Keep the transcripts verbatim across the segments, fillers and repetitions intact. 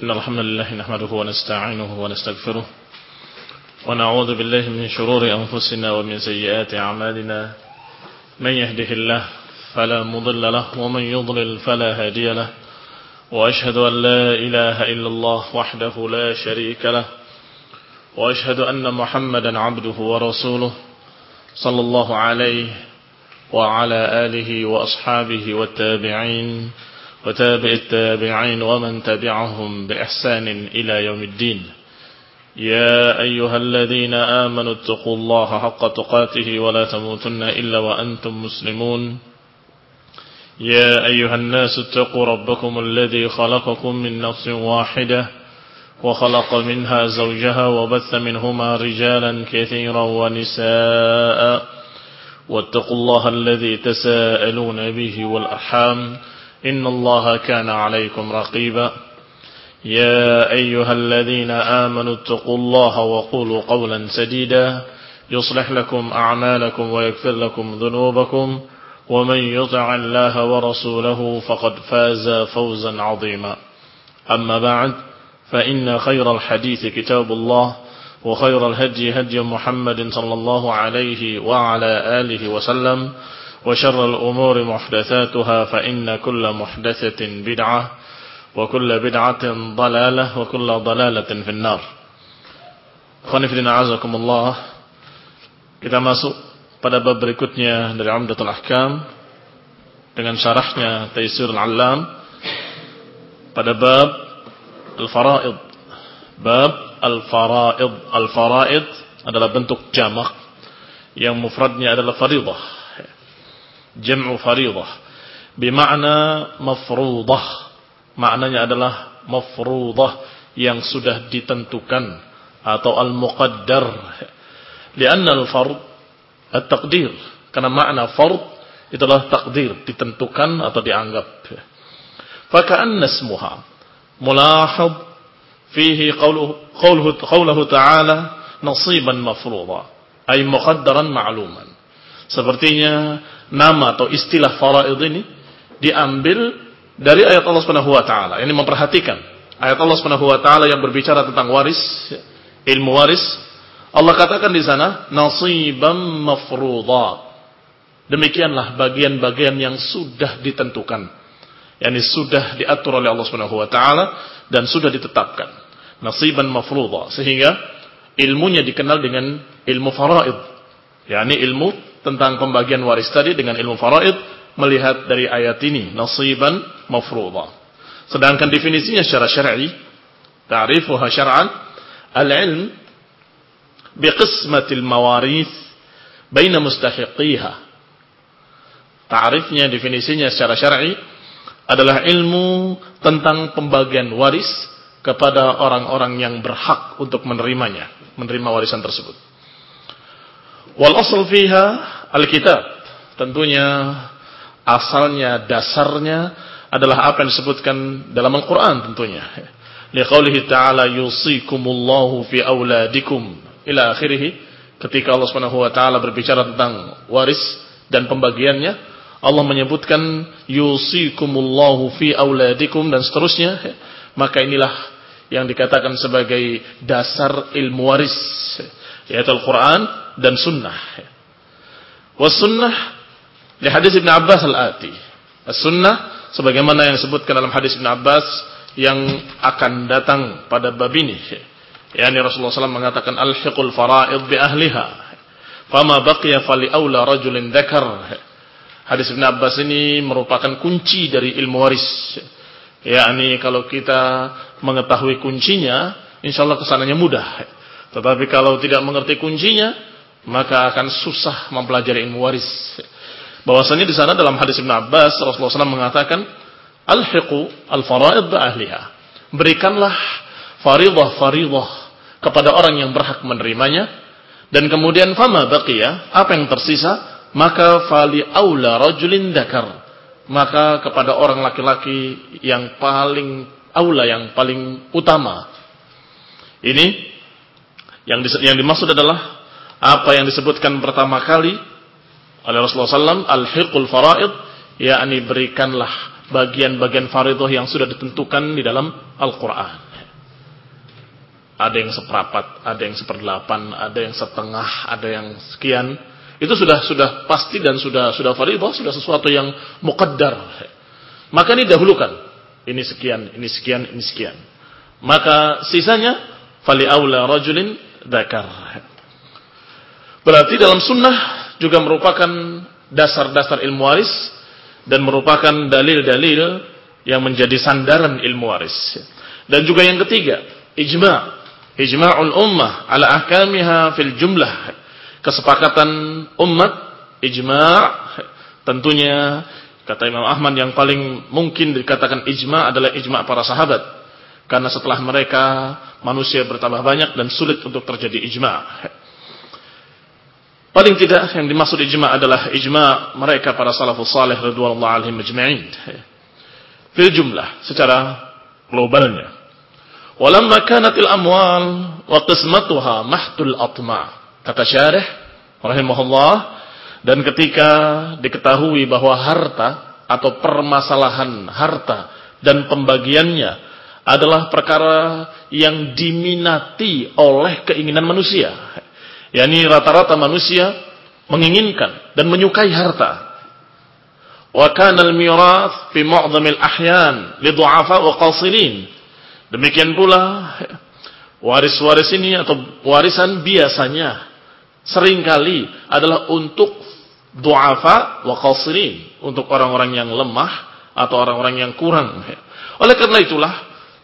إن الحمد لله نحمده ونستعينه ونستغفره ونعوذ بالله من شرور أنفسنا ومن سيئات أعمالنا من يهده الله فلا مضل له ومن يضلل فلا هادي له وأشهد أن لا إله إلا الله وحده لا شريك له وأشهد أن محمدا عبده ورسوله صلى الله عليه وعلى آله وأصحابه والتابعين وتابع التابعين ومن تبعهم بإحسان إلى يوم الدين. يا أيها الذين آمنوا اتقوا الله حق تقاته ولا تموتن إلا وأنتم مسلمون. يا أيها الناس اتقوا ربكم الذي خلقكم من نفس واحدة وخلق منها زوجها وبث منهما رجالا كثيرا ونساء واتقوا الله الذي تساءلون به والأرحام إن الله كان عليكم رقيبا. يا أيها الذين آمنوا اتقوا الله وقولوا قولا سديدا يصلح لكم أعمالكم ويغفر لكم ذنوبكم ومن يطع الله ورسوله فقد فاز فوزا عظيما. أما بعد فإن خير الحديث كتاب الله وخير الهدي هدي محمد صلى الله عليه وعلى آله وسلم وشر الأمور محدثاتها فإن كل محدثة بدعة وكل بدعة ضلالة وكل ضلالة في النار. Khonifidina azakumullah. Kita masuk pada bab berikutnya dari Umdatul Ahkam dengan syarahnya Taisirul Allam pada bab Al-Faraid. Bab Al-Faraid. Al-Faraid adalah bentuk jamak yang mufradnya adalah faridah. Jam'u faridah bermakna mafruḍah. Maknanya adalah mafruḍah yang sudah ditentukan atau al-muqaddar. Lianna al-fard at-taqdir. Karena makna fard itulah takdir, ditentukan atau dianggap. Faka'anna ismuha mulahad fihi qawluhu qawluhu qawluhu ta'ala nasiban mafruḍa ay muqaddaran ma'luman. Sepertinya nama atau istilah faraid ini diambil dari ayat Allah Subhanahu wa taala. Ini memperhatikan ayat Allah Subhanahu wa taala yang berbicara tentang waris, ilmu waris. Allah katakan di sana nasiban mafruḍa. Demikianlah bagian-bagian yang sudah ditentukan. yakni sudah diatur oleh Allah Subhanahu wa taala dan sudah ditetapkan. Nasiban mafruḍa, sehingga ilmunya dikenal dengan ilmu faraid. yakni ilmu tentang pembagian waris tadi dengan ilmu faraid melihat dari ayat ini nasiban mafruḍa. Sedangkan definisinya secara syar'i, ta'rifuha syar'an al-'ilm biqismatil mawarith baina mustahiqiha. Ta'rifnya, definisinya secara syar'i adalah ilmu tentang pembagian waris kepada orang-orang yang berhak untuk menerimanya, menerima warisan tersebut. Wal asl fiha al-kitab. Tentunya asalnya, dasarnya adalah apa yang disebutkan dalam Al-Qur'an tentunya. Liqaulihi ta'ala yusikumullahu fi auladikum ila akhirih. Ketika Allah Subhanahu wa taala berbicara tentang waris dan pembagiannya, Allah menyebutkan yusikumullahu fi auladikum dan seterusnya, maka inilah yang dikatakan sebagai dasar ilmu waris, yaitu Al-Qur'an dan sunnah. Was sunnah li hadis Ibn Abbas al-ati. As-sunnah sebagaimana yang disebutkan dalam hadis Ibn Abbas yang akan datang pada bab ini. yakni Rasulullah sallallahu alaihi wasallam mengatakan alhiqul fara'id bi ahliha. Fama baqiya fali aula rajulin dzakar. Hadis Ibn Abbas ini merupakan kunci dari ilmu waris. yakni kalau kita mengetahui kuncinya, insyaallah kesananya mudah. Tetapi kalau tidak mengerti kuncinya, maka akan susah mempelajari ilmu waris. Bahwasanya di sana dalam hadis Ibn Abbas Rasulullah sallallahu alaihi wasallam mengatakan alhiqu al-fara'id bi ahliha. Berikanlah faridah-faridah kepada orang yang berhak menerimanya, dan kemudian fama baqiya, apa yang tersisa, maka fali aula rajulin dzakar, maka kepada orang laki-laki yang paling aula, yang paling utama. Ini yang yang dimaksud adalah apa yang disebutkan pertama kali oleh Rasulullah sallallahu alaihi wasallam, al-hiqul faraid, yakni berikanlah bagian-bagian faridah yang sudah ditentukan di dalam Al-Quran. ada yang seperempat, ada yang seperdelapan, ada yang setengah, ada yang sekian. Itu sudah sudah pasti dan sudah sudah fardhu, sudah sesuatu yang muqaddar. Maka ini dahulukan. Ini sekian, ini sekian, ini sekian. Maka sisanya fali aula rajulin dzakar. Berarti dalam sunnah juga merupakan dasar-dasar ilmu waris dan merupakan dalil-dalil yang menjadi sandaran ilmu waris. Dan juga yang ketiga, ijma'. Ijma'ul ummah ala ahkamiha fil jumlah. Kesepakatan umat, ijma', tentunya kata Imam Ahmad yang paling mungkin dikatakan ijma' adalah ijma' para sahabat. Karena setelah mereka manusia bertambah banyak dan sulit untuk terjadi ijma'. Paling tidak yang dimaksud ijma' adalah ijma' mereka para salafus salih radhiyallahu alaihim ajma'in. Fil jumlah, secara globalnya. Walamma kanatil amwal wa qismatuha mahtul atma. Kata syarih rahimahullah, dan ketika diketahui bahwa harta atau permasalahan harta dan pembagiannya adalah perkara yang diminati oleh keinginan manusia. yakni rata-rata manusia menginginkan dan menyukai harta. Wa kana al-mirath fi mu'dhamil ahyan li du'afa wa qasirin. Demikian pula waris-waris ini atau warisan biasanya seringkali adalah untuk du'afa wa qasirin, untuk orang-orang yang lemah atau orang-orang yang kurang. Oleh karena itulah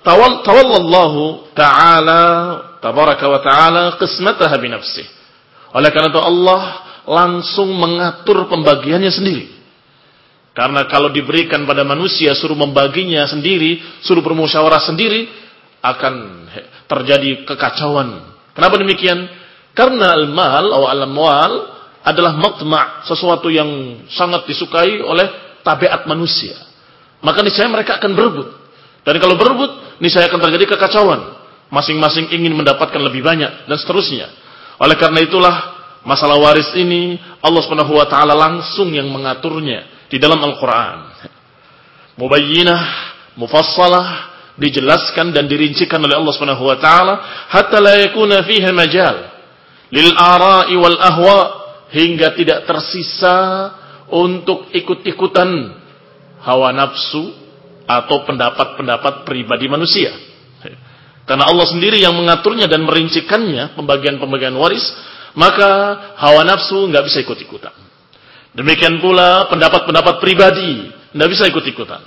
tawallallahu ta'ala tabaraka wa ta'ala qismataha bi nafsihi. Oleh karena itu Allah langsung mengatur pembagiannya sendiri. Karena kalau diberikan pada manusia suruh membaginya sendiri, suruh bermusyawarah sendiri, akan terjadi kekacauan. Kenapa demikian? Karena al-mal atau al-amwal adalah matma', sesuatu yang sangat disukai oleh tabiat manusia. Maka niscaya mereka akan berebut. Dan kalau berebut, niscaya akan terjadi kekacauan. Masing-masing ingin mendapatkan lebih banyak dan seterusnya. Oleh karena itulah masalah waris ini Allah Subhanahu wa taala langsung yang mengaturnya di dalam Al-Qur'an. Mubayyinah, mufassalah, dijelaskan dan dirincikan oleh Allah Subhanahu wa taala hatta la yakuna fiha majal lil ara'i wal ahwa, hingga tidak tersisa untuk ikut-ikutan hawa nafsu atau pendapat-pendapat pribadi manusia. Karena Allah sendiri yang mengaturnya dan merincikannya pembagian-pembagian waris, maka hawa nafsu enggak bisa ikut-ikutan. Demikian pula pendapat-pendapat pribadi enggak bisa ikut-ikutan.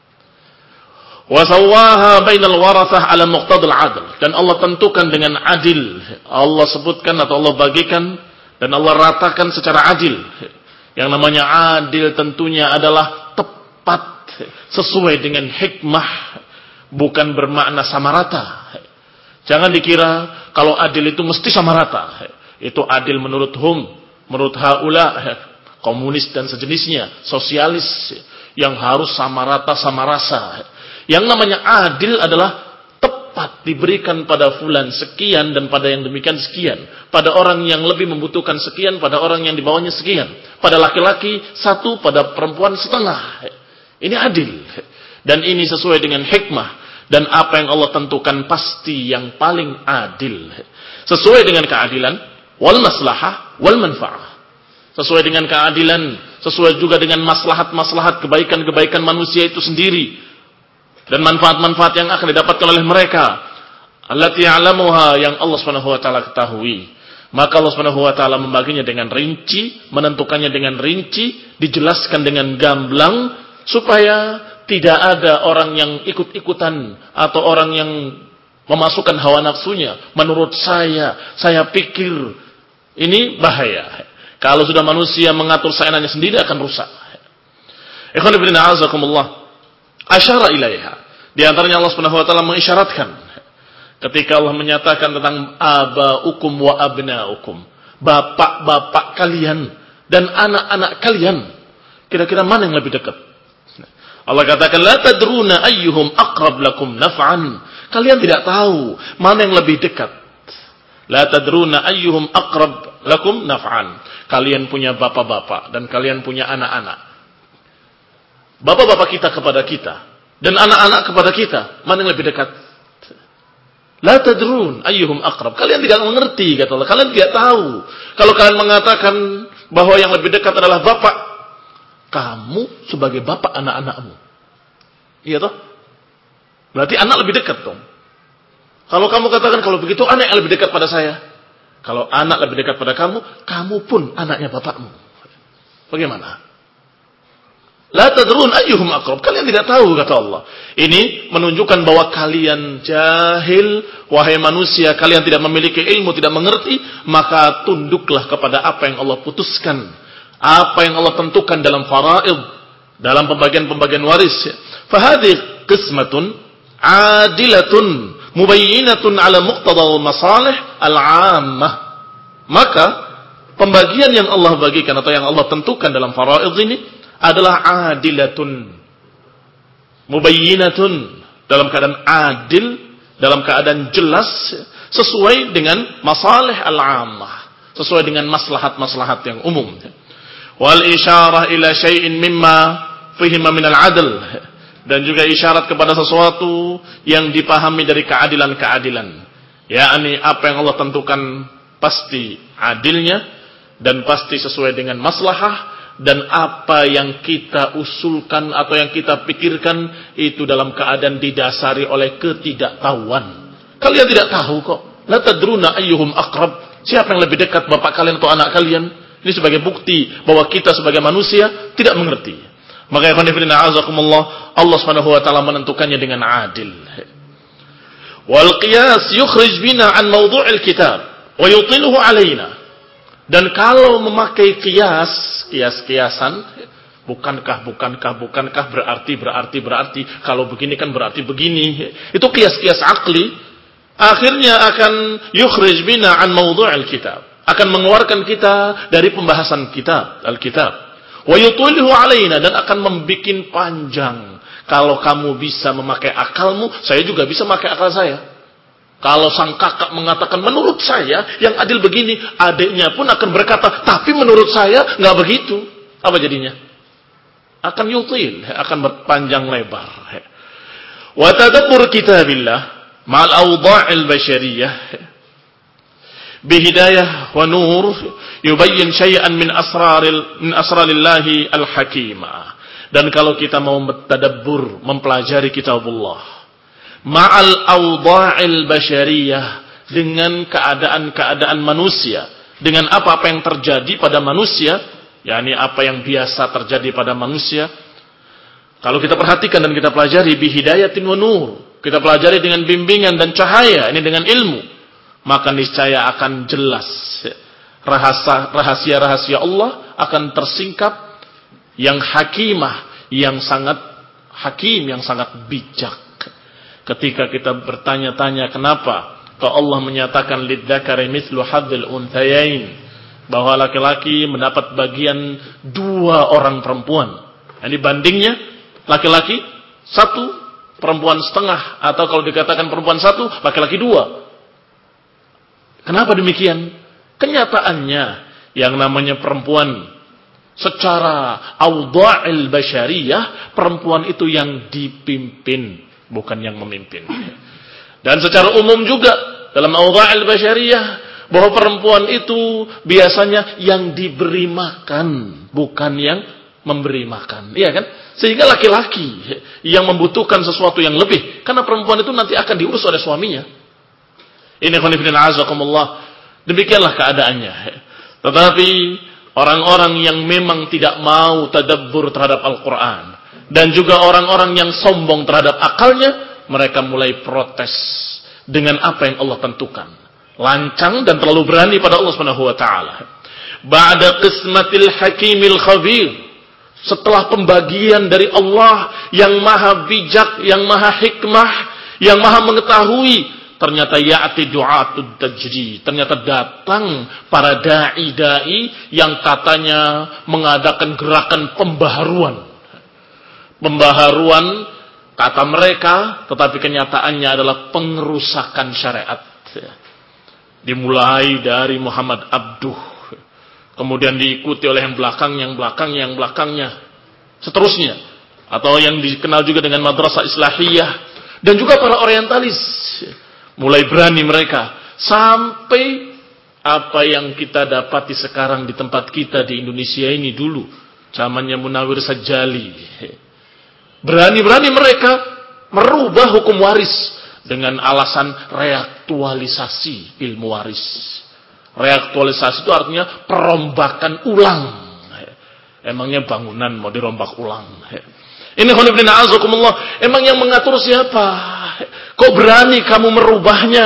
Wa sawwaha bainal warathah ala muqtadil adl, dan Allah tentukan dengan adil. Allah sebutkan atau Allah bagikan dan Allah ratakan secara adil. Yang namanya adil tentunya adalah tepat sesuai dengan hikmah, bukan bermakna sama rata. Jangan dikira kalau adil itu mesti sama rata. Itu adil menurut hum, menurut haula, komunis dan sejenisnya, sosialis, yang harus sama rata sama rasa. Yang namanya adil adalah tepat diberikan pada fulan sekian dan pada yang demikian sekian. Pada orang yang lebih membutuhkan sekian, pada orang yang di bawahnya sekian. Pada laki-laki satu, pada perempuan setengah. Ini adil. Dan ini sesuai dengan hikmah. Dan apa yang Allah tentukan pasti yang paling adil. Sesuai dengan keadilan, wal maslahah, wal manfa'ah. Sesuai dengan keadilan, sesuai juga dengan maslahat-maslahat, kebaikan-kebaikan manusia itu sendiri. Dan manfaat-manfaat yang akan didapatkan oleh mereka. Allati ya'lamuha, yang Allah Subhanahu wa taala ketahui. Maka Allah Subhanahu wa taala membaginya dengan rinci, menentukannya dengan rinci, dijelaskan dengan gamblang supaya tidak ada orang yang ikut-ikutan atau orang yang memasukkan hawa nafsunya. Menurut saya, saya pikir ini bahaya. Kalau sudah manusia mengatur seenaknya sendiri akan rusak. Ikhwan fillah a'azakumullah. Asyara ilaiha. Di antaranya Allah Subhanahu wa taala mengisyaratkan ketika Allah menyatakan tentang abaukum wa abnaukum, bapak-bapak kalian dan anak-anak kalian. Kira-kira mana yang lebih dekat? Allah katakan la tadruna ayyuhum aqrab lakum naf'an. Kalian tidak tahu mana yang lebih dekat. La tadruna ayyuhum aqrab lakum naf'an. Kalian punya bapak-bapak dan kalian punya anak-anak. Bapak-bapak kita kepada kita dan anak-anak kepada kita, mana yang lebih dekat? La tadrun ayyuhum aqrab. Kalian tidak mengerti, kata Allah. Kalian tidak tahu. Kalau kalian mengatakan bahwa yang lebih dekat adalah bapak, kamu sebagai bapak anak-anakmu. Iya toh? Berarti anak lebih dekat dong. Kalau kamu katakan kalau begitu anak yang lebih dekat pada saya. Kalau anak lebih dekat pada kamu, kamu pun anaknya bapakmu. Bagaimana? La tadrun ayyuhum aqrab. Kalian tidak tahu, kata Allah. Ini menunjukkan bahwa kalian jahil, wahai manusia, kalian tidak memiliki ilmu, tidak mengerti, maka tunduklah kepada apa yang Allah putuskan, apa yang Allah tentukan dalam faraid, dalam pembagian-pembagian waris. Fahadhi qismatun adilatun mubayyinatun ala muqtada masalih al-'ammah. Maka pembagian yang Allah bagikan atau yang Allah tentukan dalam faraid ini adalah adilatun mubayyinatun, dalam keadaan adil, dalam keadaan jelas, sesuai dengan masalih al-'ammah, sesuai dengan maslahat-maslahat yang umum. Wal isyarah ila syai'in mimma fihima minal adl, dan juga isyarat kepada sesuatu yang dipahami dari keadilan-keadilan, yakni apa yang Allah tentukan pasti adilnya dan pasti sesuai dengan maslahah, dan apa yang kita usulkan atau yang kita pikirkan itu dalam keadaan didasari oleh ketidaktahuan. Kalian tidak tahu kok. La tadruna ayyuhum aqrab. Siapa yang lebih dekat, bapak kalian atau anak kalian? Ini sebagai bukti bahwa kita sebagai manusia tidak mengerti. Maka ya khonifidina azakumullah, Allah Subhanahu wa taala menentukannya dengan adil. Wal qiyas yukhrij bina an mawdu'il kitab wa yutiluhu alaina. Dan kalau memakai kias, kias-kiasan, bukankah, bukankah, bukankah, berarti, berarti, berarti, kalau begini kan berarti begini. Itu kias-kias akli, akhirnya akan yukhrij bina an mawdu'il kitab. Akan mengeluarkan kita dari pembahasan kitab, Alkitab. Wa yutulihu alaina, dan akan membikin panjang. Kalau kamu bisa memakai akalmu, saya juga bisa memakai akal saya. Kalau sang kakak mengatakan menurut saya yang adil begini, adiknya pun akan berkata tapi menurut saya nggak begitu. Apa jadinya? Akan yutil, akan berpanjang lebar. Wa tadabbur kitabillah ma'al awda'il basyariyah bihidayah wa nur yubayyin syai'an min asraril min asrarillahi al-hakimah. Dan kalau kita mau tadabbur, mempelajari kitabullah ma'al awda'il basyariyah, dengan keadaan-keadaan manusia, dengan apa-apa yang terjadi pada manusia, yakni apa yang biasa terjadi pada manusia. Kalau kita perhatikan dan kita pelajari bihidayatin wa nur, kita pelajari dengan bimbingan dan cahaya, ini dengan ilmu, maka niscaya akan jelas rahasia-rahasia Allah akan tersingkap, yang hakimah, yang sangat hakim, yang sangat bijak. Ketika kita bertanya-tanya kenapa kok Allah menyatakan lidzakari mithlu hadzil unthayain, bahwa laki-laki mendapat bagian dua orang perempuan. Ini bandingnya laki-laki satu, perempuan setengah, atau kalau dikatakan perempuan satu, laki-laki dua. Kenapa demikian? Kenyataannya yang namanya perempuan secara awda'il basyariyah, perempuan itu yang dipimpin, bukan yang memimpin. Dan secara umum juga dalam awda'il basyariyah, bahwa perempuan itu biasanya yang diberi makan, bukan yang memberi makan. Iya kan? Sehingga laki-laki yang membutuhkan sesuatu yang lebih, karena perempuan itu nanti akan diurus oleh suaminya. Ini khonifidin azakumullah. Demikianlah keadaannya. Tetapi orang-orang yang memang tidak mau tadabbur terhadap Al-Quran, dan juga orang-orang yang sombong terhadap akalnya, mereka mulai protes dengan apa yang Allah tentukan. Lancang dan terlalu berani pada Allah Subhanahu wa taala. Ba'da qismatil hakimil khabir, setelah pembagian dari Allah yang maha bijak, yang maha hikmah, yang maha mengetahui, ternyata ya'ti du'atud tajri, ternyata datang para dai-dai yang katanya mengadakan gerakan pembaharuan. Pembaharuan kata mereka, tetapi kenyataannya adalah pengerusakan syariat. Dimulai dari Muhammad Abduh, kemudian diikuti oleh yang belakang, yang belakang, yang belakangnya, seterusnya. Atau yang dikenal juga dengan madrasah islahiyah, dan juga para orientalis Mulai berani mereka sampai apa yang kita dapati sekarang di tempat kita di Indonesia ini dulu, zamannya Munawir Sajjali. Berani-berani mereka merubah hukum waris dengan alasan reaktualisasi ilmu waris. Reaktualisasi itu artinya perombakan ulang. Emangnya bangunan mau dirombak ulang? Ini khonibina azakumullah. Emang yang mengatur siapa? Kok berani kamu merubahnya?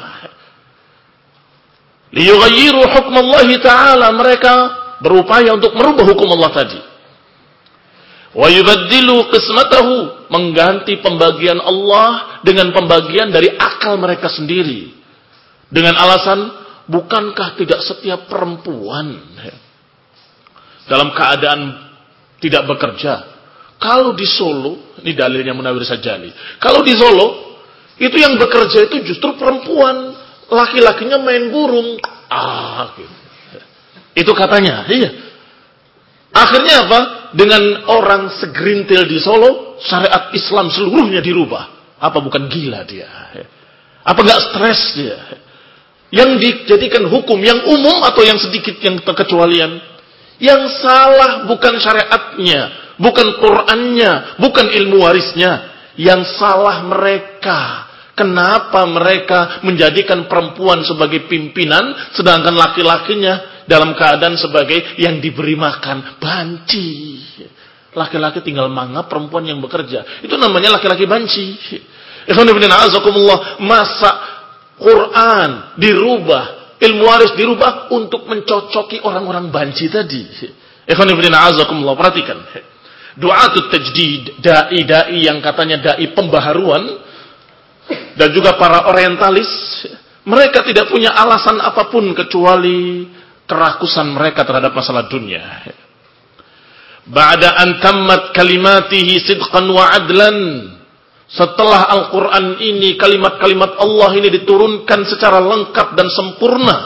Liyughayyiru hukmallahi ta'ala. Mereka berupaya untuk merubah hukum Allah tadi. Wa yubaddilu qismatahu. Mengganti pembagian Allah dengan pembagian dari akal mereka sendiri. Dengan alasan, bukankah tidak setiap perempuan dalam keadaan tidak bekerja? Kalau di Solo, ini dalilnya Munawir Sajjali. Kalau di Solo, itu yang bekerja itu justru perempuan. Laki-lakinya main burung. Ah, gitu. Itu katanya, iya. Akhirnya apa? Dengan orang segerintil di Solo, syariat Islam seluruhnya dirubah. Apa bukan gila dia? Apa enggak stres dia? Yang dijadikan hukum yang umum atau yang sedikit yang terkecualian? Yang salah bukan syariatnya, bukan Qur'annya, bukan ilmu warisnya. Yang salah mereka. Kenapa mereka menjadikan perempuan sebagai pimpinan, sedangkan laki-lakinya dalam keadaan sebagai yang diberi makan? Banci. Laki-laki tinggal mangap, perempuan yang bekerja. Itu namanya laki-laki banci. Ikhwan fillah a'azakumullah. Masa Quran dirubah, ilmu waris dirubah untuk mencocoki orang-orang banci tadi? Ikhwan fillah a'azakumullah. Perhatikan. Du'atut tajdid, dai-dai yang katanya dai pembaharuan, dan juga para orientalis, mereka tidak punya alasan apapun kecuali kerakusan mereka terhadap masalah dunia. Ba'da an tammat kalimatihi sidqan wa adlan. Setelah Al-Quran ini, kalimat-kalimat Allah ini diturunkan secara lengkap dan sempurna.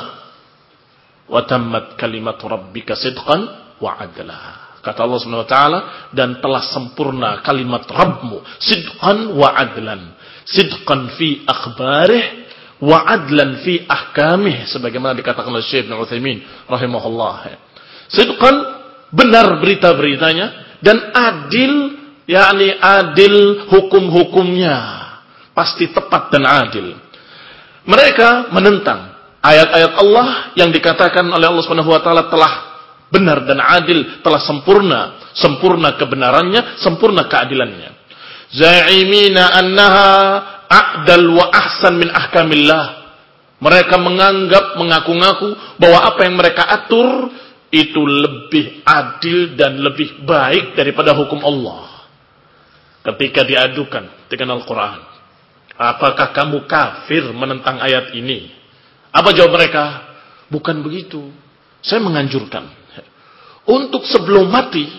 Wa tammat kalimat rabbika sidqan wa adla. Kata Allah subhanahu wa taala, dan telah sempurna kalimat Rabbmu sidqan wa adlan. Sidqan fi akhbarih wa adlan fi ahkamih, sebagaimana dikatakan oleh Syekh Ibnu Utsaimin rahimahullah. Sidqan, benar berita-beritanya, dan adil, yakni adil hukum-hukumnya, pasti tepat dan adil. Mereka menentang ayat-ayat Allah yang dikatakan oleh Allah Subhanahu wa taala telah benar dan adil, telah sempurna, sempurna kebenarannya, sempurna keadilannya. Za'imina annaha a'dal wa ahsan min ahkamillah. Mereka menganggap, mengaku-ngaku bahwa apa yang mereka atur itu lebih adil dan lebih baik daripada hukum Allah. Ketika diadukan dengan Al-Quran, apakah kamu kafir menentang ayat ini? Apa jawab mereka? Bukan begitu. Saya menganjurkan untuk sebelum mati,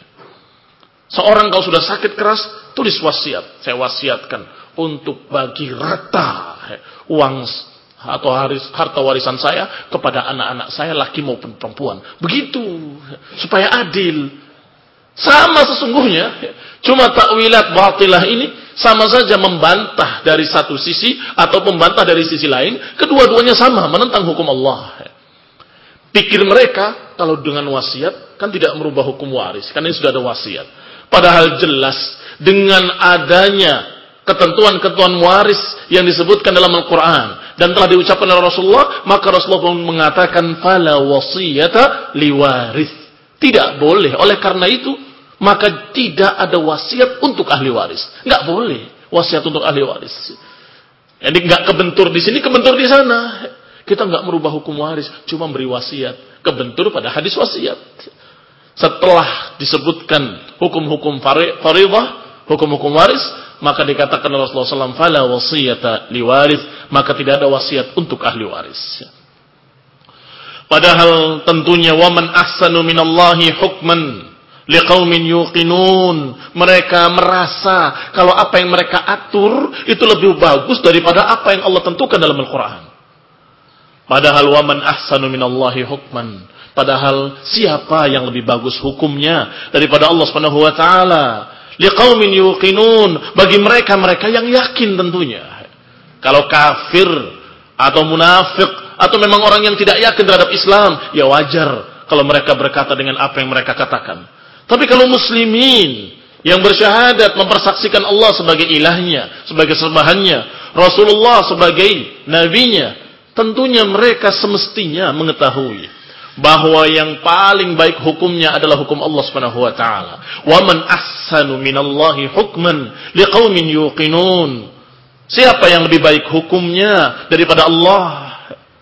seorang kalau sudah sakit keras, tulis wasiat. Saya wasiatkan untuk bagi rata uang atau harta warisan saya kepada anak-anak saya, laki maupun perempuan. Begitu, supaya adil. Sama sesungguhnya, cuma takwilat batilah ini sama saja membantah dari satu sisi atau membantah dari sisi lain. Kedua-duanya sama, menentang hukum Allah. Pikir mereka kalau dengan wasiat kan tidak merubah hukum waris, karena ini sudah ada wasiat. Padahal jelas dengan adanya ketentuan-ketentuan waris yang disebutkan dalam Al-Quran dan telah diucapkan oleh Rasulullah, maka Rasulullah pun mengatakan fala wasiyata liwaris. Tidak boleh. Oleh karena itu, maka tidak ada wasiat untuk ahli waris. Enggak boleh wasiat untuk ahli waris. Jadi enggak kebentur di sini, kebentur di sana. Kita enggak merubah hukum waris, cuma beri wasiat. Kebentur pada hadis wasiat. Setelah disebutkan hukum-hukum fariḍah, hukum-hukum waris, maka dikatakan oleh Rasulullah shallallahu alaihi wasallam fala wasiyata liwaris, maka tidak ada wasiat untuk ahli waris. Padahal tentunya waman ahsanu minallahi hukman liqaumin yuqinun. Mereka merasa kalau apa yang mereka atur itu lebih bagus daripada apa yang Allah tentukan dalam Al-Quran. Padahal waman ahsanu minallahi hukman, padahal siapa yang lebih bagus hukumnya daripada Allah Subhanahu wa taala? Liqaumin yuqinun, bagi mereka-mereka yang yakin tentunya. Kalau kafir atau munafik atau memang orang yang tidak yakin terhadap Islam, ya wajar kalau mereka berkata dengan apa yang mereka katakan. Tapi kalau muslimin yang bersyahadat mempersaksikan Allah sebagai ilahnya, sebagai sembahannya, Rasulullah sebagai nabinya, tentunya mereka semestinya mengetahui bahwa yang paling baik hukumnya adalah hukum Allah Subhanahu wa taala. Wa man ahsanu minallahi hukman liqaumin yuqinun. Siapa yang lebih baik hukumnya daripada Allah?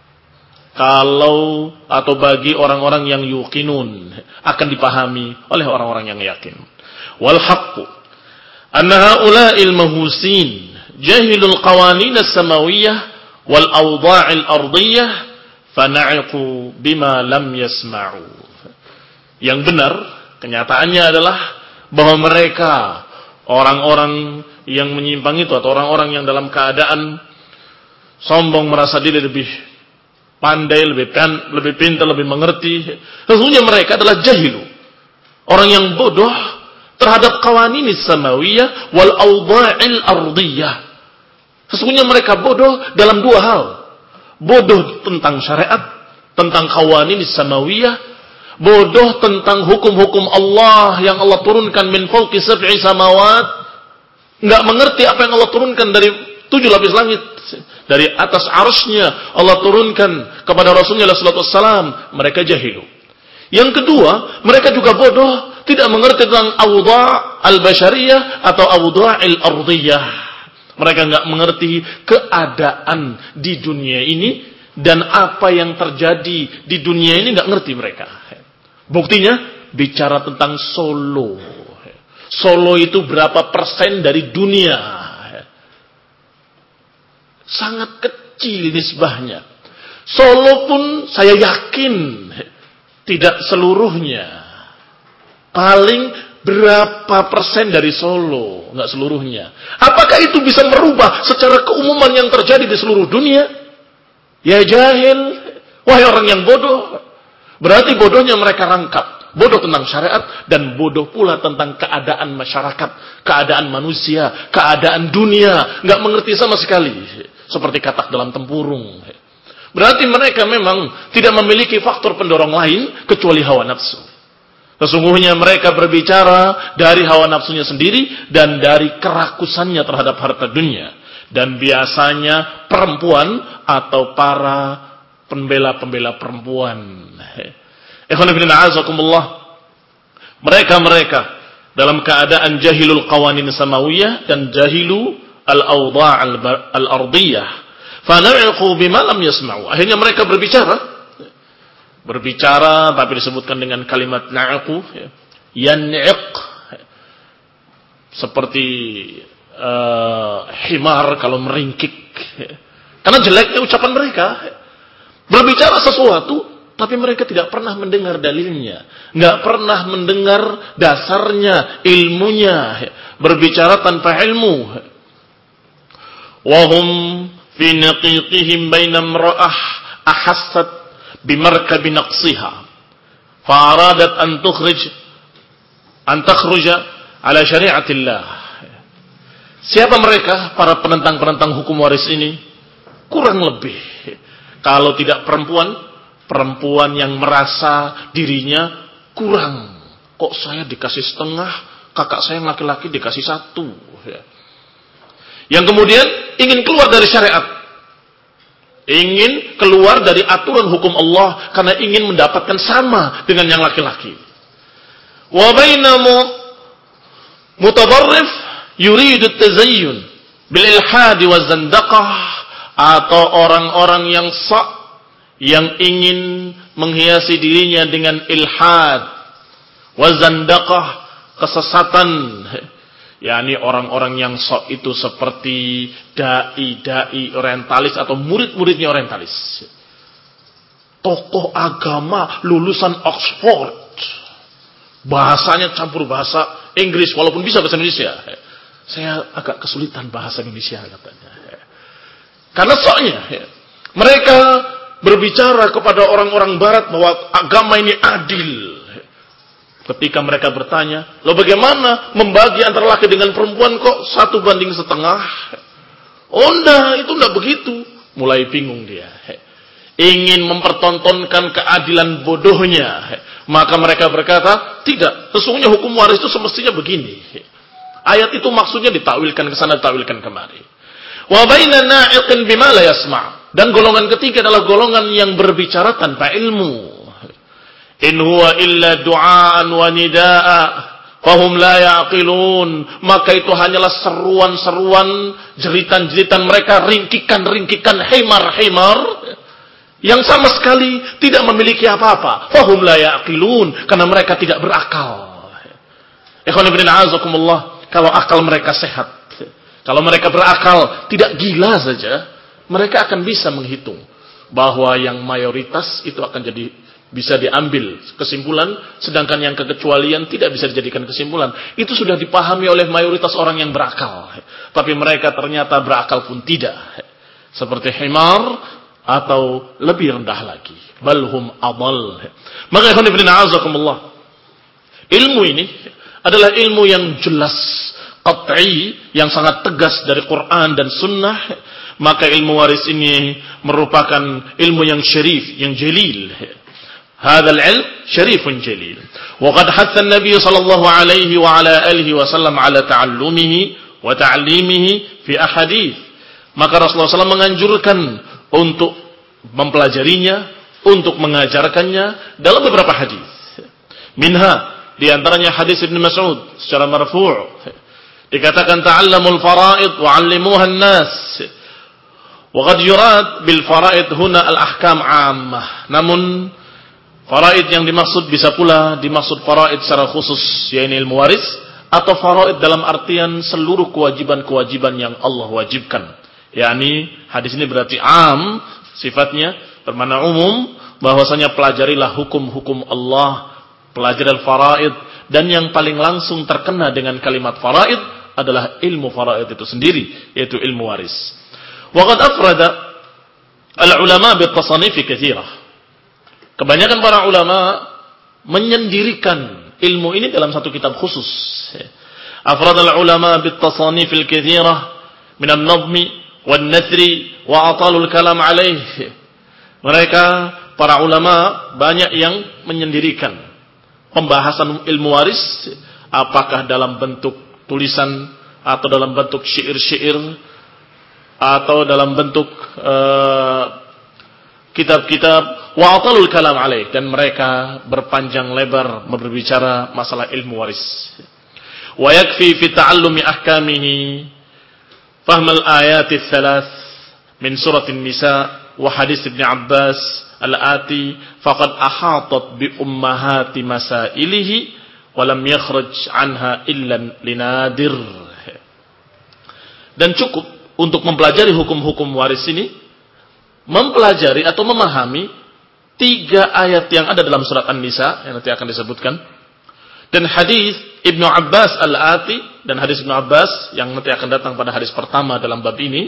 Kalau atau bagi orang-orang yang yuqinun, akan dipahami oleh orang-orang yang yakin. Wal haqqu anna haula'il mahusin jahilul qawanin as-samawiyyah wal awda'il ardiyyah fana'iqu bima lam yasma'u. Yang benar, kenyataannya adalah bahwa mereka orang-orang yang menyimpang itu atau orang-orang yang dalam keadaan sombong, merasa diri lebih pandai, lebih pan, lebih pintar, lebih mengerti, sesungguhnya mereka adalah jahilu, orang yang bodoh terhadap qawaninis samawiyah wal awda'il ardiyah. Sesungguhnya mereka bodoh dalam dua hal. Bodoh tentang syariat, tentang qawanin samawiyah, bodoh tentang hukum-hukum Allah yang Allah turunkan min fawqi sab'i samawat, enggak mengerti apa yang Allah turunkan dari tujuh lapis langit, dari atas arsy-Nya Allah turunkan kepada Rasulnya sallallahu alaihi wasallam. Mereka jahilu. Yang kedua, mereka juga bodoh, tidak mengerti tentang awda' al-bashariyah atau awda'il ardiyah. Mereka enggak mengerti keadaan di dunia ini dan apa yang terjadi di dunia ini, enggak ngerti mereka. Buktinya bicara tentang Solo. Solo itu berapa persen dari dunia? Sangat kecil nisbahnya. Solo pun saya yakin tidak seluruhnya. Paling berapa persen dari Solo, enggak seluruhnya. Apakah itu bisa merubah secara keumuman yang terjadi di seluruh dunia? Ya jahil, wahai orang yang bodoh. Berarti bodohnya mereka rangkap. Bodoh tentang syariat dan bodoh pula tentang keadaan masyarakat, keadaan manusia, keadaan dunia. Enggak mengerti sama sekali. Seperti katak dalam tempurung. Berarti mereka memang tidak memiliki faktor pendorong lain kecuali hawa nafsu. Sesungguhnya mereka berbicara dari hawa nafsunya sendiri dan dari kerakusannya terhadap harta dunia. Dan biasanya perempuan atau para pembela-pembela perempuan. Mereka-mereka dalam keadaan jahilul qawanin samawiyah dan jahilu al-awda' al-ardiyah. Fana'iqu bima lam yasma'u. Akhirnya mereka berbicara. Berbicara tapi disebutkan dengan kalimat na'aqu, ya. Yan'iq, seperti uh, himar kalau meringkik, ya. Karena jeleknya ucapan mereka. Berbicara sesuatu tapi mereka tidak pernah mendengar dalilnya, nggak pernah mendengar dasarnya, ilmunya, ya. Berbicara tanpa ilmu. Wahum fi naqiqihim baina imra'ah ahassat bimarkabi naqsiha fa'aradat an tukhrij an takhruja ala syari'atillah. Siapa mereka? Para penentang-penentang hukum waris ini kurang lebih, kalau tidak perempuan, perempuan yang merasa dirinya kurang. Kok saya dikasih setengah, kakak saya yang laki-laki dikasih satu, yang kemudian ingin keluar dari syariat, ingin keluar dari aturan hukum Allah karena ingin mendapatkan sama dengan yang laki-laki. Wa bainamu mutadarrif yuridu at-tazayyun bil ilhad wa zandaqah, atau orang-orang yang sa' yang ingin menghiasi dirinya dengan ilhad wa zandaqah, kesesatan. yakni orang-orang yang sok itu seperti dai-dai orientalis atau murid-muridnya orientalis. Tokoh agama lulusan Oxford. Bahasanya campur bahasa Inggris walaupun bisa bahasa Indonesia. Saya agak kesulitan bahasa Indonesia katanya. Karena soknya mereka berbicara kepada orang-orang barat bahwa agama ini adil. Ketika mereka bertanya, lo bagaimana membagi antara laki dengan perempuan kok satu banding setengah? Oh enggak, itu enggak begitu. Mulai bingung dia. Ingin mempertontonkan keadilan bodohnya. Maka mereka berkata, tidak, sesungguhnya hukum waris itu semestinya begini. Ayat itu maksudnya ditakwilkan ke sana, ditakwilkan kemari. Wa baina na'iqin bima la yasma'. Dan golongan ketiga adalah golongan yang berbicara tanpa ilmu. In huwa illa du'aan wa nida'a fahum la ya'qilun. Maka itu hanyalah seruan-seruan, jeritan-jeritan mereka, ringkikan-ringkikan, himar-himar yang sama sekali tidak memiliki apa-apa. Fahum la ya'qilun, karena mereka tidak berakal. Ikhwan ibn a'azakumullah, kalau akal mereka sehat, kalau mereka berakal, tidak gila saja, mereka akan bisa menghitung bahwa yang mayoritas itu akan jadi bisa diambil kesimpulan, sedangkan yang kekecualian tidak bisa dijadikan kesimpulan. Itu sudah dipahami oleh mayoritas orang yang berakal. Tapi mereka ternyata berakal pun tidak. Seperti himar atau lebih rendah lagi. Balhum adal. Maka ikhwan ibn a'azakumullah, ilmu ini adalah ilmu yang jelas, qat'i, yang sangat tegas dari Quran dan Sunnah. Maka ilmu waris ini merupakan ilmu yang syarif, yang jalil. هذا العلم شريف جليل وقد حث النبي صلى الله عليه وعلى آله وسلم على تعلمه وتعليمه في أحاديث. Maka Rasulullah shallallahu alaihi wasallam menganjurkan untuk mempelajarinya, untuk mengajarkannya dalam beberapa hadis. Minha, diantaranya hadis Ibn Mas'ud secara marfu' dikatakan ta'allamul fara'id wa'allimuha an-nas. Wa qad yurad bil fara'id huna al-ahkam 'ammah. Namun faraid yang dimaksud bisa pula dimaksud faraid secara khusus, yaitu ilmu waris, atau faraid dalam artian seluruh kewajiban-kewajiban yang Allah wajibkan. Yakni hadis ini berarti am sifatnya, bermakna umum, bahwasanya pelajarilah hukum-hukum Allah, pelajarilah faraid, dan yang paling langsung terkena dengan kalimat faraid adalah ilmu faraid itu sendiri, yaitu ilmu waris. Wa qad afrada al-ulama bi at-tasanif katsirah. Kebanyakan para ulama menyendirikan ilmu ini dalam satu kitab khusus. Afrad al-ulama bit-tasanif al-katsirah min an-nadmi wan-nathri wa atalul kalam alaih. Mereka para ulama banyak yang menyendirikan pembahasan ilmu waris, apakah dalam bentuk tulisan atau dalam bentuk syair-syair atau dalam bentuk uh, kitab-kitab wa atalul kalam alaih, dan mereka berpanjang lebar berbicara masalah ilmu waris. Wa yakfi fi ta'allumi ahkamihi fahm al-ayat ats-tsalath min surah an-nisa wa hadis Ibn Abbas al-ati faqad ahatat bi ummahati masailihi wa lam yakhruj anha illa linadir. Dan cukup untuk mempelajari hukum-hukum waris ini, mempelajari atau memahami tiga ayat yang ada dalam surat An-Nisa yang nanti akan disebutkan, dan hadis Ibnu Abbas al-Ati, dan hadis Ibnu Abbas yang nanti akan datang pada hadis pertama dalam bab ini.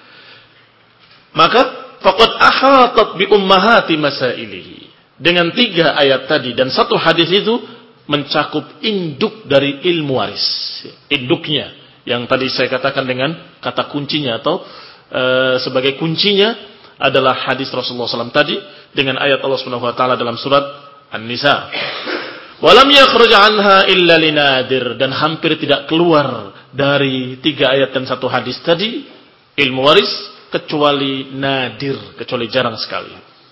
Maka faqad ahatat bi ummahati masailihi. Dengan tiga ayat tadi dan satu hadis itu mencakup induk dari ilmu waris. Induknya yang tadi saya katakan dengan kata kuncinya atau e, sebagai kuncinya adalah hadis Rasulullah shallallahu alaihi wasallam tadi dengan ayat Allah Subhanahu wa taala dalam surat An-Nisa. Walam yakhruj anha illa linadir, dan hampir tidak keluar dari tiga ayat dan satu hadis tadi ilmu waris kecuali nadir, kecuali jarang sekali.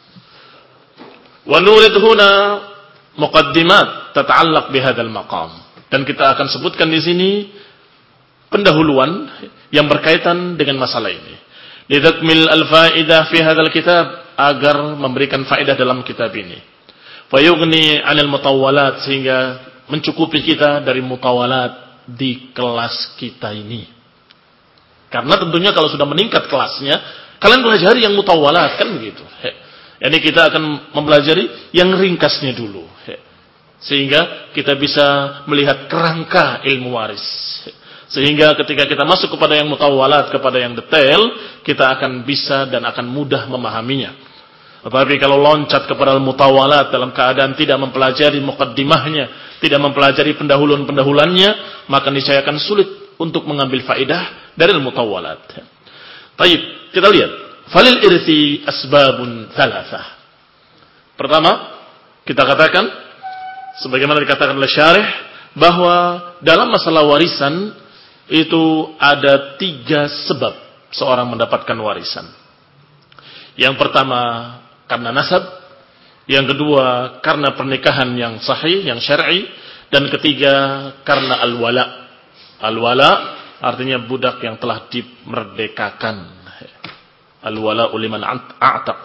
Wa nurid huna muqaddimat tata'allaq bihadzal maqam, dan kita akan sebutkan di sini pendahuluan yang berkaitan dengan masalah ini. Lidakmil al-faidah fi hadzal kitab, agar memberikan faedah dalam kitab ini. Fayughni 'anil mutawwalat, sehingga mencukupi kita dari mutawalat di kelas kita ini. Karena tentunya kalau sudah meningkat kelasnya, kalian pelajari yang mutawalat, kan begitu. Jadi kita akan mempelajari yang ringkasnya dulu, sehingga kita bisa melihat kerangka ilmu waris. Sehingga ketika kita masuk kepada yang mutawalat, kepada yang detail, kita akan bisa dan akan mudah memahaminya. Tetapi kalau loncat kepada mutawalat dalam keadaan tidak mempelajari muqaddimahnya, tidak mempelajari pendahuluan-pendahuluannya, maka niscaya akan sulit untuk mengambil faedah dari mutawalat. Baik, kita lihat. Falil irthi asbabun thalathah. Pertama, kita katakan sebagaimana dikatakan oleh syarih bahwa dalam masalah warisan itu ada tiga sebab seorang mendapatkan warisan. Yang pertama karena nasab, yang kedua karena pernikahan yang sahih, yang syar'i, dan ketiga karena al-wala. Al-wala artinya budak yang telah dimerdekakan. Al-wala liman a'taq.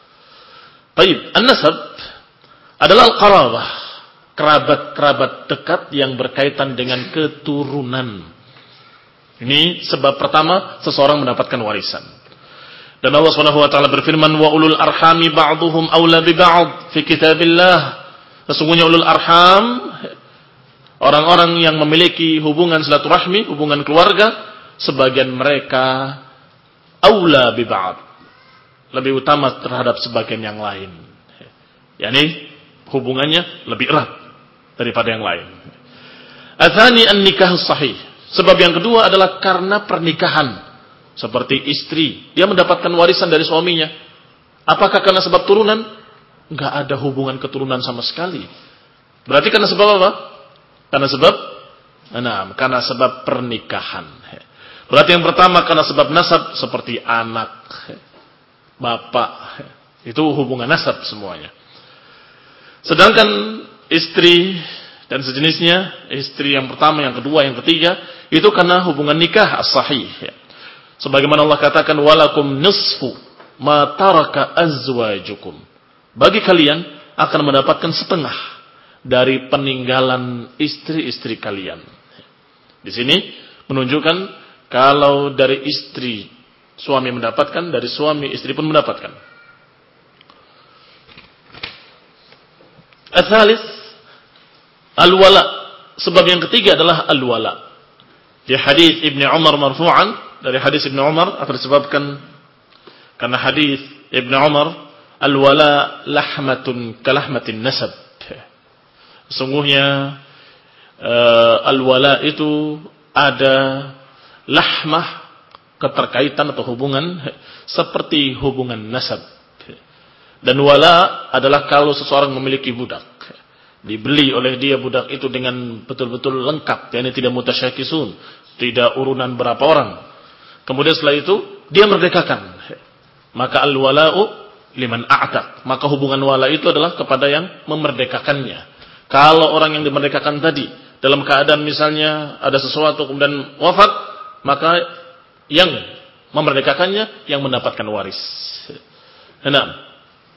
Baik, an-nasab adalah al-qarabah, kerabat-kerabat dekat yang berkaitan dengan keturunan. Ini sebab pertama seseorang mendapatkan warisan. Dan Allah Subhanahu wa taala berfirman, wa ulul arhami ba'dhum aula bi ba'd fi kitabillah. Sesungguhnya ulul arham, orang-orang yang memiliki hubungan silaturahmi, hubungan keluarga, sebagian mereka aula bi ba'd, lebih utama terhadap sebagian yang lain. yakni hubungannya lebih erat daripada yang lain. Atsani an-nikah sahih. Sebab yang kedua adalah karena pernikahan. Seperti istri, dia mendapatkan warisan dari suaminya. Apakah karena sebab turunan? Enggak ada hubungan keturunan sama sekali. Berarti karena sebab apa? Karena sebab Nah, karena sebab pernikahan. Berarti yang pertama karena sebab nasab, seperti anak, bapak. Itu hubungan nasab semuanya. Sedangkan istri dan sejenisnya, istri yang pertama, yang kedua, yang ketiga, itu karena hubungan nikah as-sahih. Sebagaimana Allah katakan, walakum nisfu ma taraka azwajukum. Bagi kalian akan mendapatkan setengah dari peninggalan istri-istri kalian. Di sini menunjukkan kalau dari istri suami mendapatkan, dari suami istri pun mendapatkan. Ats-tsalits al-wala. Sebab yang ketiga adalah al-wala. Di hadis Ibnu Umar marfu'an, dari hadis Ibnu Umar akan disebabkan karena hadis Ibnu Umar, al-wala lahmatun kalahmatin nasab. Sesungguhnya uh, al-wala itu ada lahmah, keterkaitan atau hubungan seperti hubungan nasab. Dan wala adalah kalau seseorang memiliki budak, dibeli oleh dia budak itu dengan betul-betul lengkap, yakni tidak mutasyakisun, tidak urunan berapa orang. Kemudian setelah itu dia merdekakan, maka al-wala'u liman a'taq. Maka hubungan wala itu adalah kepada yang memerdekakannya. Kalau orang yang dimerdekakan tadi dalam keadaan misalnya ada sesuatu kemudian wafat, maka yang memerdekakannya yang mendapatkan waris. Nah,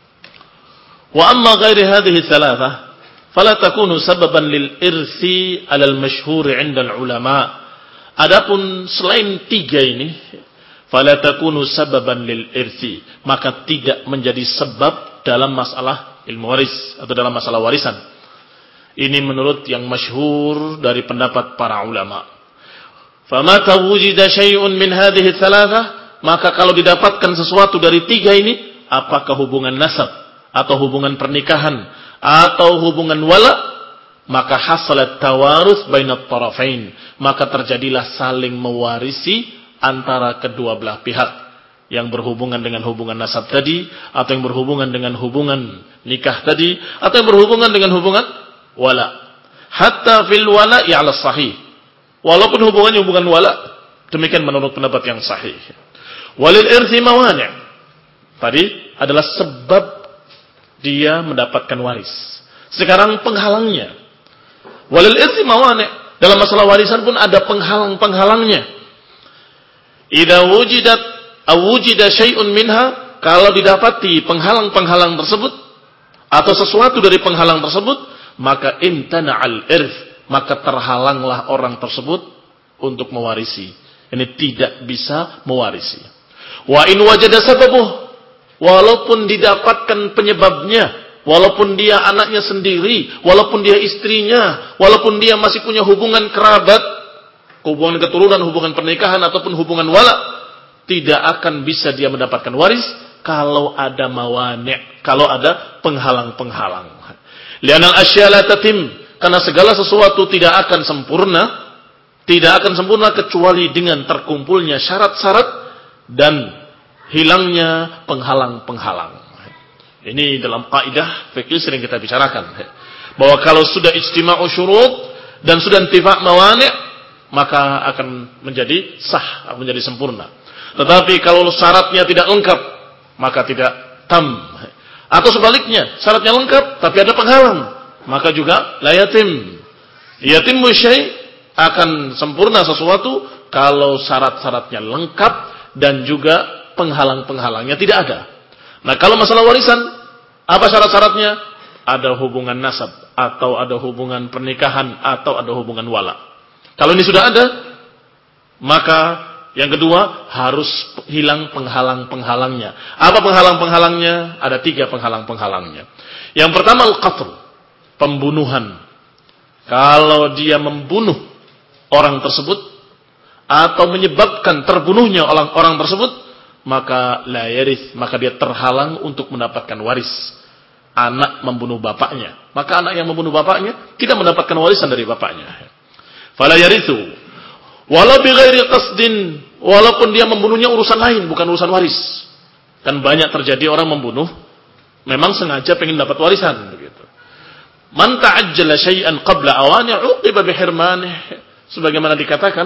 wa amma ghairi hadhihi thalathah fala takunu sababan lil irsi 'ala al-mashhur 'inda al-ulama. Adapun selain tiga ini, fala takunu sababan lil irsi, maka tidak menjadi sebab dalam masalah ilmu waris atau dalam masalah warisan. Ini menurut yang masyhur dari pendapat para ulama. Famata wujida syai'un min hadhihi thalathah, maka kalau didapatkan sesuatu dari tiga ini, apakah hubungan nasab atau hubungan pernikahan atau hubungan wala, maka hasalat tawarus bainat tarafain, maka terjadilah saling mewarisi antara kedua belah pihak, yang berhubungan dengan hubungan nasab tadi, atau yang berhubungan dengan hubungan nikah tadi, atau yang berhubungan dengan hubungan wala. Hatta fil wala ya'la sahih, walaupun hubungannya hubungan wala, demikian menurut pendapat yang sahih. Walil irthi mawani', tadi adalah sebab dia mendapatkan waris. Sekarang penghalangnya, walil irthi mawani', dalam masalah warisan pun ada penghalang-penghalangnya. Idza wujidat aw wujida syai'un minha, kalau didapati penghalang-penghalang tersebut atau sesuatu dari penghalang tersebut, maka imtana'al irth, maka terhalanglah orang tersebut untuk mewarisi. Ini tidak bisa mewarisi. Wa in wajada sababuh, walaupun didapatkan penyebabnya, walaupun dia anaknya sendiri, walaupun dia istrinya, walaupun dia masih punya hubungan kerabat, hubungan keturunan, hubungan pernikahan, ataupun hubungan wala, tidak akan bisa dia mendapatkan waris kalau ada mawani', kalau ada penghalang-penghalang. Li'anal asya la tatim, karena segala sesuatu tidak akan sempurna, tidak akan sempurna kecuali dengan terkumpulnya syarat-syarat dan hilangnya penghalang-penghalang. Ini dalam kaidah fikih sering kita bicarakan, bahwa kalau sudah ijtima'u syurut dan sudah intifa' mawani', maka akan menjadi sah, akan menjadi sempurna. Tetapi kalau syaratnya tidak lengkap, maka tidak tam. Atau sebaliknya, syaratnya lengkap tapi ada penghalang, maka juga la yatim. Yatimmu syai', akan sempurna sesuatu kalau syarat-syaratnya lengkap dan juga penghalang-penghalangnya tidak ada. Nah, kalau masalah warisan, apa syarat-syaratnya? Ada hubungan nasab, atau ada hubungan pernikahan, atau ada hubungan wala. Kalau ini sudah ada, maka yang kedua harus hilang penghalang-penghalangnya. Apa penghalang-penghalangnya? Ada tiga penghalang-penghalangnya. Yang pertama al-qatl, pembunuhan. Kalau dia membunuh orang tersebut atau menyebabkan terbunuhnya orang, orang tersebut, maka la yarith, maka dia terhalang untuk mendapatkan waris. Anak membunuh bapaknya, maka anak yang membunuh bapaknya tidak mendapatkan warisan dari bapaknya. Fala yarithu walau bighairi qasdin, walaupun dia membunuhnya urusan lain, bukan urusan waris. Kan banyak terjadi orang membunuh memang sengaja pengen dapat warisan begitu. Man ta'ajjala syai'an qabla awani 'uqiba bihirmanih. Sebagaimana dikatakan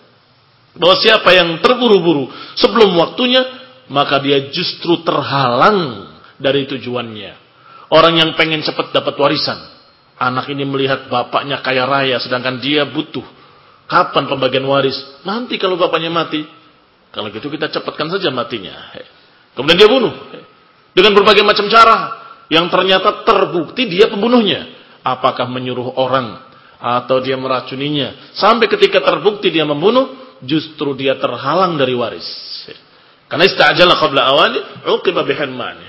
bahwa siapa yang terburu-buru sebelum waktunya, maka dia justru terhalang dari tujuannya. Orang yang pengen cepat dapat warisan, anak ini melihat bapaknya kaya raya sedangkan dia butuh. Kapan pembagian waris? Nanti kalau bapaknya mati. Kalau gitu kita cepatkan saja matinya. Kemudian dia bunuh dengan berbagai macam cara yang ternyata terbukti dia pembunuhnya. Apakah menyuruh orang atau dia meracuninya, sampai ketika terbukti dia membunuh, justru dia terhalang dari waris. Karena ista'jala qabla awani, uqiba bihirmani.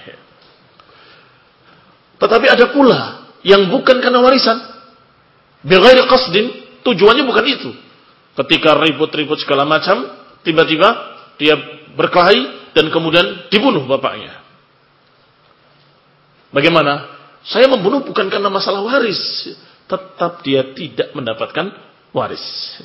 Tetapi ada pula yang bukan karena warisan, bighairi qasdin, tujuannya bukan itu. Ketika ribut-ribut segala macam, tiba-tiba dia berkelahi dan kemudian dibunuh bapaknya. Bagaimana? Saya membunuh bukan karena masalah waris. Tetap dia tidak mendapatkan waris.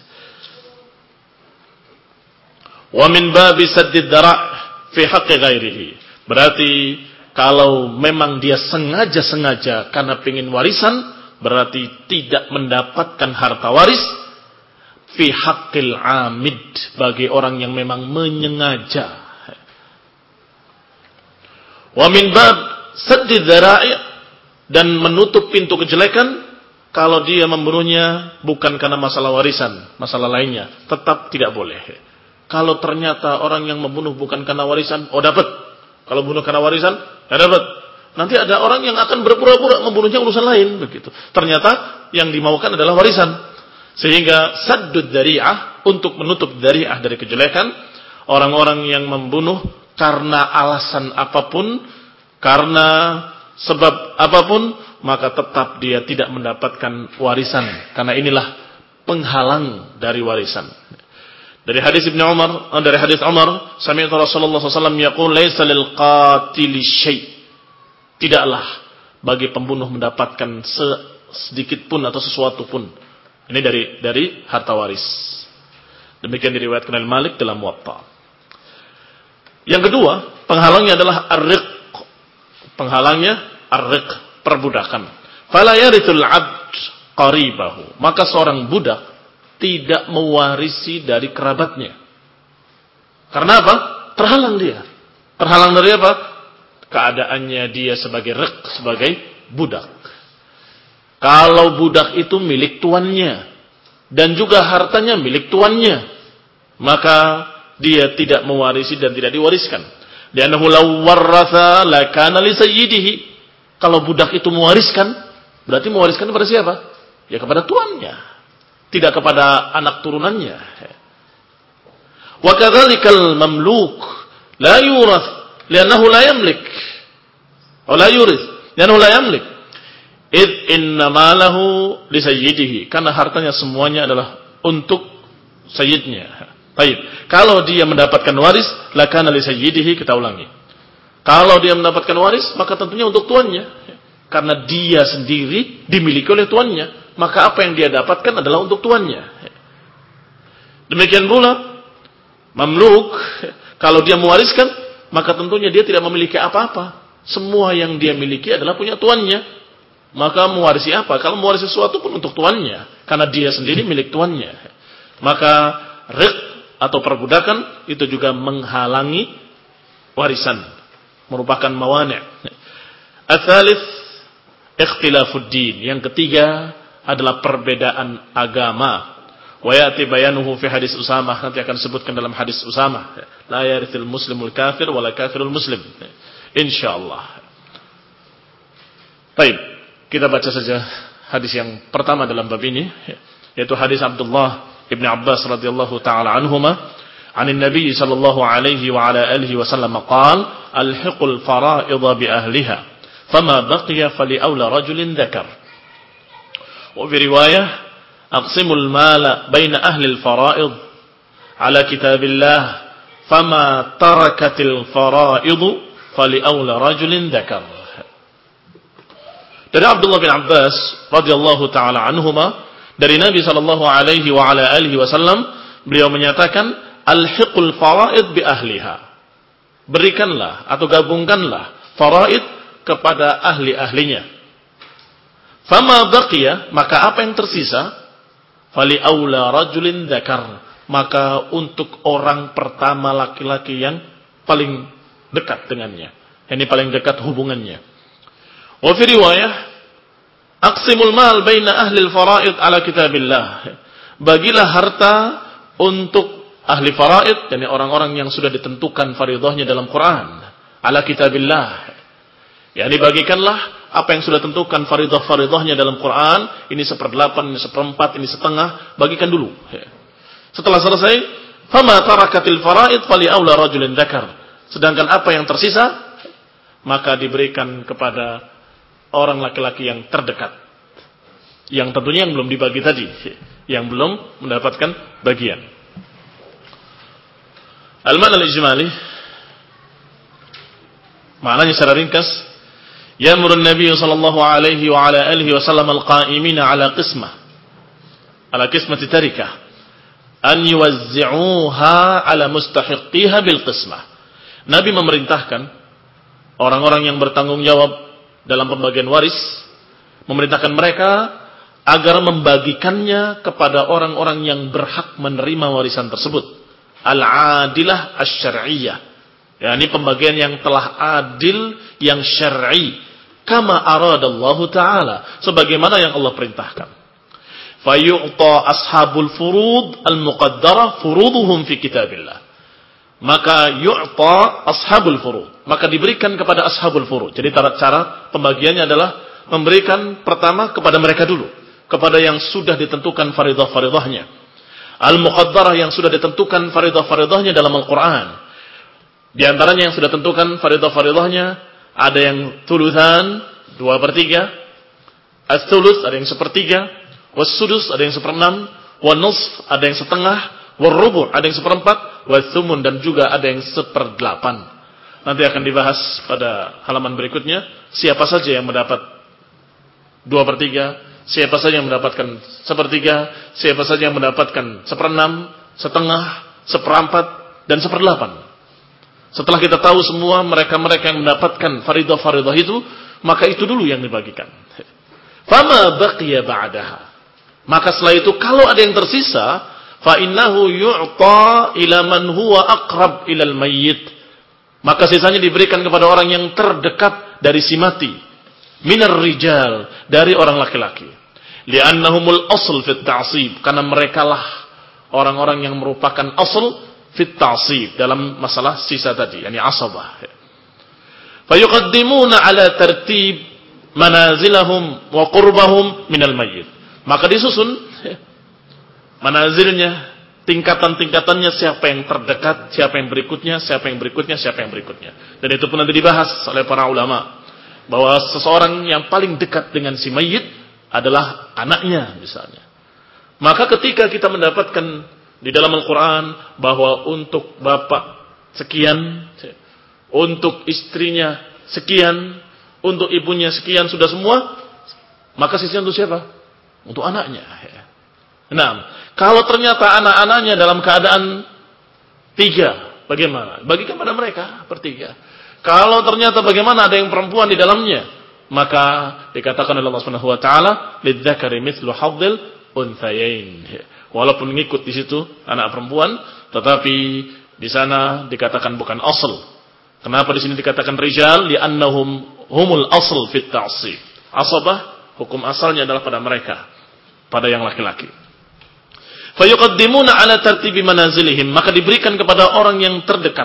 Wa min babi saddid dara' fi haqqi ghairihi. Berarti kalau memang dia sengaja-sengaja karena pengin warisan, berarti tidak mendapatkan harta waris fi haqqil amid, bagi orang yang memang menyengaja. Wa min bab saddid dara'i, dan menutup pintu kejelekan. Kalau dia membunuhnya bukan karena masalah warisan, masalah lainnya, tetap tidak boleh. Kalau ternyata orang yang membunuh bukan karena warisan, oh dapat. Kalau bunuh karena warisan, ya dapat. Nanti ada orang yang akan berpura-pura membunuhnya urusan lain, begitu. Ternyata yang dimaukan adalah warisan. Sehingga saddud dzari'ah, untuk menutup dzari'ah dari kejelekan, orang-orang yang membunuh karena alasan apapun, karena sebab apapun, maka tetap dia tidak mendapatkan warisan, karena inilah penghalang dari warisan. Dari hadis Ibnu Umar, dari hadis Umar, sami'tu Rasulullah sallallahu alaihi wasallam yaqul laisa lil qatili syai'. Tidaklah bagi pembunuh mendapatkan sedikit pun atau sesuatu pun. Ini dari dari harta waris. Demikian diriwayatkan oleh Malik dalam Muwatta. Yang kedua, penghalangnya adalah ar-riq. Penghalangnya ar-riq, perbudakan. Fala yarithul 'abd qaribahu. Maka seorang budak tidak mewarisi dari kerabatnya. Karena apa? Terhalang dia. Terhalang dari apa? Keadaannya dia sebagai riq, sebagai budak. Kalau budak itu milik tuannya dan juga hartanya milik tuannya, maka dia tidak mewarisi dan tidak diwariskan. Li'annahu law warratha lakana li sayyidihi. Kalau budak itu mewariskan, berarti mewariskan kepada siapa? Ya kepada tuannya, tidak kepada anak turunannya. Wa kadzalikal mamluk la yurath li'annahu la yamlik. Wa la yurith li'annahu la yamlik. Id inna malahu li sayyidihi. Karena hartanya semuanya adalah untuk sayyidnya. Baik. Kalau dia mendapatkan waris, lakana li sayyidihi, kita ulangi. Kalau dia mendapatkan waris, maka tentunya untuk tuannya. Karena dia sendiri dimiliki oleh tuannya, maka apa yang dia dapatkan adalah untuk tuannya. Demikian pula mamluk Kalau dia mewariskan, maka tentunya dia tidak memiliki apa-apa. Semua yang dia miliki adalah punya tuannya. Maka mewarisi apa? Kalau mewarisi sesuatu pun untuk tuannya. Karena dia sendiri milik tuannya. Maka riq atau perbudakan itu juga menghalangi warisan. Merupakan mawani'. Ats-tsalits ikhtilafuddin. Yang ketiga adalah perbedaan agama. Wa ya'ti bayanuhu fi hadis Usamah, nanti akan disebutkan dalam hadis Usamah, la yarithul muslimul kafir wala kafirul muslim, insyaallah. Baik, kita baca saja hadis yang pertama dalam bab ini, yaitu hadis Abdullah ibn Abbas radhiyallahu taala anhuma, anin Nabi sallallahu alaihi wa ala alihi wasallam qala alhiqul fara'id bi ahliha fama baqiya fali aula rajulin dzakar. Wa fi riwayah أقسم المال بين أهل الفرائض على كتاب الله فما تركت الفرائض فلأولى رجل ذكر. Dari Abdullah bin Abbas radhiyallahu taala anhuma, dari Nabi sallallahu alaihi wa ala alihi wasallam, beliau menyatakan alhiqul faraid bi ahliha. Berikanlah atau gabungkanlah faraid kepada ahli-ahlinya. Fama baqiya, maka apa yang tersisa, fali aula rajulin dzakar, maka untuk orang pertama laki-laki yang paling dekat dengannya, ini paling dekat hubungannya. Wa fi riwayah aqsimul mal baina ahli al-faraid ala kitabillah, bagilah harta untuk ahli faraid, yakni orang-orang yang sudah ditentukan fardhahnya dalam Quran, ala kitabillah, yakni bagikanlah apa yang sudah tentukan faridah-faridahnya dalam Quran, ini seperdelapan, ini seperempat, ini setengah, bagikan dulu. Setelah selesai, fama tarakatil faraid fali aula rajulin dzakar. Sedangkan apa yang tersisa, maka diberikan kepada orang laki-laki yang terdekat. Yang tentunya yang belum dibagi tadi, yang belum mendapatkan bagian. Al-ma'na al-ijmali, maknanya secara ringkas, ya'muru an-nabiy sallallahu alaihi wa ala alihi wa sallam al-qa'imina ala qismah ala qismati tarikah an yuwazzi'uha ala mustahiqqiha bil qismah. Nabi memerintahkan orang-orang yang bertanggung jawab dalam pembagian waris, memerintahkan mereka agar membagikannya kepada orang-orang yang berhak menerima warisan tersebut. Al-adilah asy-syar'iyyah, yakni pembagian yang telah adil, yang syar'i, kama aradallahu ta'ala, sebagaimana yang Allah perintahkan. Fayu'ta ashabul furud al-muqaddara furuduhum fi kitabillah. Maka yu'ta ashabul furud, maka diberikan kepada ashabul furud. Jadi cara pembagiannya adalah memberikan pertama kepada mereka dulu, kepada yang sudah ditentukan faridah-faridahnya. Al-muqaddarah, yang sudah ditentukan faridah-faridahnya dalam Al-Quran. Di antaranya yang sudah tentukan faridah-faridahnya, ada yang tulusan, dua per tiga, as-tulus, ada yang sepertiga, was-sudus, ada yang seperenam, wan-nusf, ada yang setengah, war-rubu', ada yang seperempat, was-sumun, dan juga ada yang seperdelapan. Nanti akan dibahas pada halaman berikutnya, siapa saja yang mendapat dua per tiga, siapa saja yang mendapatkan sepertiga, siapa saja yang mendapatkan seperenam, setengah, seperempat, dan seperdelapan. Setelah kita tahu semua mereka-mereka yang mendapatkan faridah-faridah itu, maka itu dulu yang dibagikan. Fama baqiya ba'daha, maka setelah itu kalau ada yang tersisa, fa innahu yu'ta ila man huwa aqrab ilal mayyit, maka sisanya diberikan kepada orang yang terdekat dari si mati, minar rijal, dari orang laki-laki. Li'annahumul asl fit ta'sib, karena merekalah orang-orang yang merupakan asl fit ta'sib dalam masalah sisa tadi, yakni asabah. Fayuqaddimuna ala tartib manazilahum wa qurbahum minal mayyit, maka disusun manazilnya, tingkatan-tingkatannya, siapa yang terdekat, siapa yang berikutnya, siapa yang berikutnya, siapa yang berikutnya. Dan itu pun nanti dibahas oleh para ulama, bahwa seseorang yang paling dekat dengan si mayyit adalah anaknya misalnya. Maka ketika kita mendapatkan di dalam Al-Quran bahwa untuk bapak sekian, untuk istrinya sekian, untuk ibunya sekian, sudah semua, maka sisanya untuk siapa? Untuk anaknya. Nah, kalau ternyata anak-anaknya dalam keadaan tiga, Bagaimana? Bagikan pada mereka bertiga. Kalau ternyata bagaimana ada yang perempuan di dalamnya, maka dikatakan oleh Allah Subhanahu wa taala, "Lidzakari mithlu hadzil unthayain." Walaupun ngikut di situ anak perempuan, tetapi di sana dikatakan bukan asal. Kenapa di sini dikatakan rijal? Li'annahum humul asl fit ta'sib. Asabah, hukum asalnya adalah pada mereka, pada yang laki-laki. Fayuqaddimuna ala tartibi manazilihim, maka diberikan kepada orang yang terdekat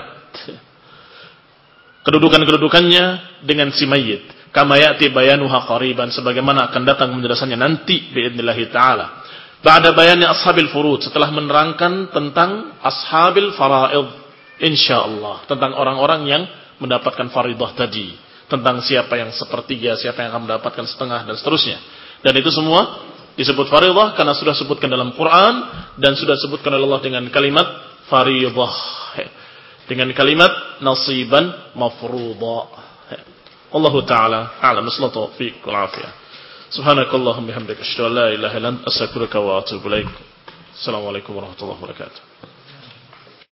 kedudukan-kedudukannya dengan si mayyit. Kama ya'ti bayanuha qariban, sebagaimana akan datang penjelasannya nanti biidznillah taala. Ba'da bayani ashabil furud, setelah menerangkan tentang ashabil faraid, insyaallah, tentang orang-orang yang mendapatkan faridah tadi, tentang siapa yang sepertiga, siapa yang akan mendapatkan setengah dan seterusnya. Dan itu semua disebut faridah karena sudah sebutkan dalam Quran dan sudah sebutkan oleh Allah dengan kalimat faridah, dengan kalimat nasiban mafruḍa. Allah taala a'lam bissawab wal afiyah. Subhanakallahumma bihamdika asyhadu an la ilaha illa anta astaghfiruka wa atubu ilaik. Assalamualaikum warahmatullahi wabarakatuh.